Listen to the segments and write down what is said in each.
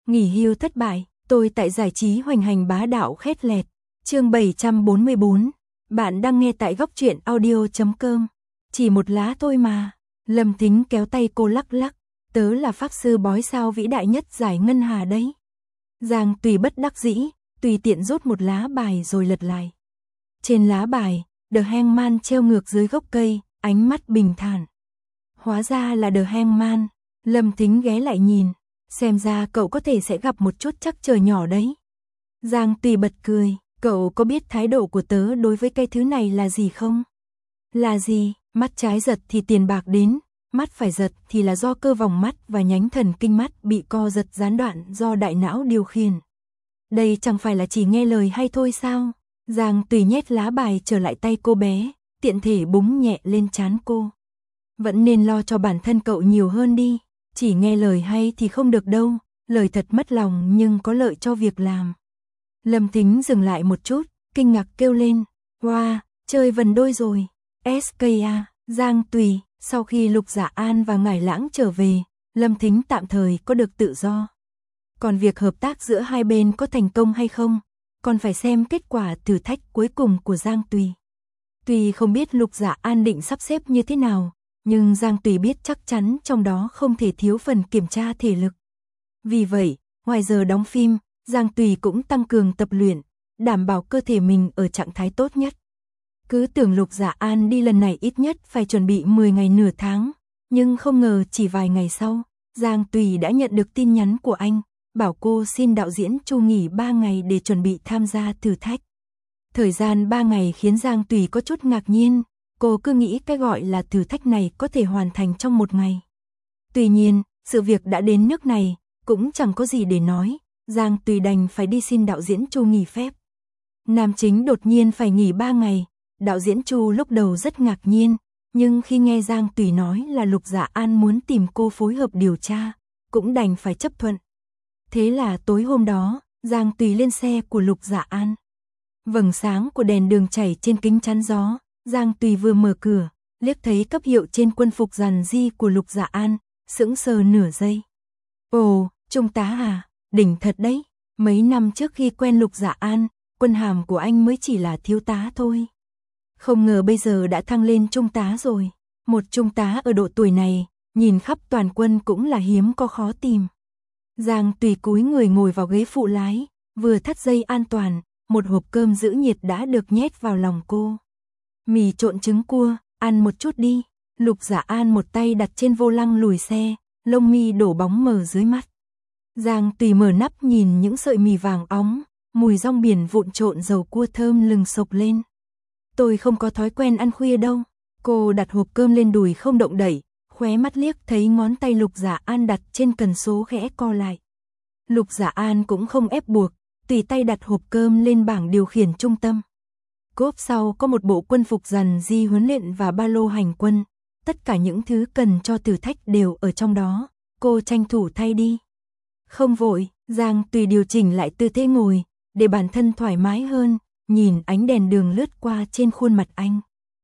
Nghỉ hưu thất bại, tôi tại giải trí hoành hành bá đạo khét lẹt. Chương 744. Bạn đang nghe tại góc truyện audio.com. Chỉ một lá thôi mà. Lâm Thính kéo tay cô lắc lắc. Tớ là pháp sư bói sao vĩ đại nhất giải ngân hà đấy. Giang Tùy bất đắc dĩ, tùy tiện rút một lá bài rồi lật lại. Trên lá bài, The Hangman treo ngược dưới gốc cây, ánh mắt bình thản. Hóa ra là The Hangman. Lâm Thính ghé lại nhìn. Xem ra cậu có thể sẽ gặp một chút trắc trở nhỏ đấy. Giang Tùy bật cười. Cậu có biết thái độ của tớ đối với cái thứ này là gì không? Là gì? Mắt trái giật thì tiền bạc đến. Mắt phải giật thì là do cơ vòng mắt và nhánh thần kinh mắt bị co giật gián đoạn do đại não điều khiển. Đây chẳng phải là chỉ nghe lời hay thôi sao? Giang Tùy nhét lá bài trở lại tay cô bé, tiện thể búng nhẹ lên trán cô. Vẫn nên lo cho bản thân cậu nhiều hơn đi. Chỉ nghe lời hay thì không được đâu, lời thật mất lòng nhưng có lợi cho việc làm. Lâm Thính dừng lại một chút, kinh ngạc kêu lên. Wow, chơi vần đôi rồi. SKA, Giang Tùy. Sau khi Lục Dạ An và Ngải Lãng trở về, Lâm Thính tạm thời có được tự do. Còn việc hợp tác giữa hai bên có thành công hay không, còn phải xem kết quả thử thách cuối cùng của Giang Tùy. Tuy không biết Lục Dạ An định sắp xếp như thế nào, nhưng Giang Tùy biết chắc chắn trong đó không thể thiếu phần kiểm tra thể lực. Vì vậy, ngoài giờ đóng phim, Giang Tùy cũng tăng cường tập luyện, đảm bảo cơ thể mình ở trạng thái tốt nhất. Cứ tưởng Lục Dạ An đi lần này ít nhất phải chuẩn bị 10 ngày nửa tháng, nhưng không ngờ chỉ vài ngày sau, Giang Tùy đã nhận được tin nhắn của anh, bảo cô xin đạo diễn Chu nghỉ 3 ngày để chuẩn bị tham gia thử thách. Thời gian 3 ngày khiến Giang Tùy có chút ngạc nhiên, cô cứ nghĩ cái gọi là thử thách này có thể hoàn thành trong 1 ngày. Tuy nhiên, sự việc đã đến nước này, cũng chẳng có gì để nói, Giang Tùy đành phải đi xin đạo diễn Chu nghỉ phép. Nam chính đột nhiên phải nghỉ 3 ngày, đạo diễn Chu lúc đầu rất ngạc nhiên, nhưng khi nghe Giang Tùy nói là Lục Dạ An muốn tìm cô phối hợp điều tra, cũng đành phải chấp thuận. Thế là tối hôm đó, Giang Tùy lên xe của Lục Dạ An. Vầng sáng của đèn đường chảy trên kính chắn gió, Giang Tùy vừa mở cửa, liếc thấy cấp hiệu trên quân phục rằn ri của Lục Dạ An, sững sờ nửa giây. Ồ, Trung tá à, đỉnh thật đấy, mấy năm trước khi quen Lục Dạ An, quân hàm của anh mới chỉ là thiếu tá thôi. Không ngờ bây giờ đã thăng lên trung tá rồi. Một trung tá ở độ tuổi này, nhìn khắp toàn quân cũng là hiếm có khó tìm. Giang Tùy cúi người ngồi vào ghế phụ lái, vừa thắt dây an toàn, một hộp cơm giữ nhiệt đã được nhét vào lòng cô. Mì trộn trứng cua, ăn một chút đi. Lục Dạ An một tay đặt trên vô lăng lùi xe, lông mi đổ bóng mờ dưới mắt. Giang Tùy mở nắp nhìn những sợi mì vàng óng, mùi rong biển vụn trộn dầu cua thơm lừng sộc lên. Tôi không có thói quen ăn khuya đâu. Cô đặt hộp cơm lên đùi không động đậy, khóe mắt liếc thấy ngón tay Lục Dạ An đặt trên cần số khẽ co lại. Lục Dạ An cũng không ép buộc, tùy tay đặt hộp cơm lên bảng điều khiển trung tâm. Cốp sau có một bộ quân phục rằn ri huấn luyện và ba lô hành quân. Tất cả những thứ cần cho thử thách đều ở trong đó, cô tranh thủ thay đi. Không vội, Giang Tùy điều chỉnh lại tư thế ngồi, để bản thân thoải mái hơn, nhìn ánh đèn đường lướt qua trên khuôn mặt anh.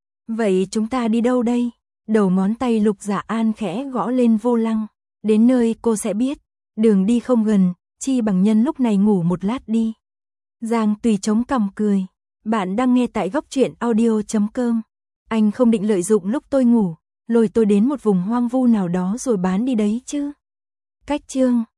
Vậy chúng ta đi đâu đây? Đầu ngón tay Lục Dạ An khẽ gõ lên vô lăng. Đến nơi cô sẽ biết, đường đi không gần, chi bằng nhân lúc này ngủ một lát đi. Giang Tùy chống cằm cười. Bạn đang nghe tại góc truyện audio.com. Anh không định lợi dụng lúc tôi ngủ, lôi tôi đến một vùng hoang vu nào đó rồi bán đi đấy chứ. Cách chương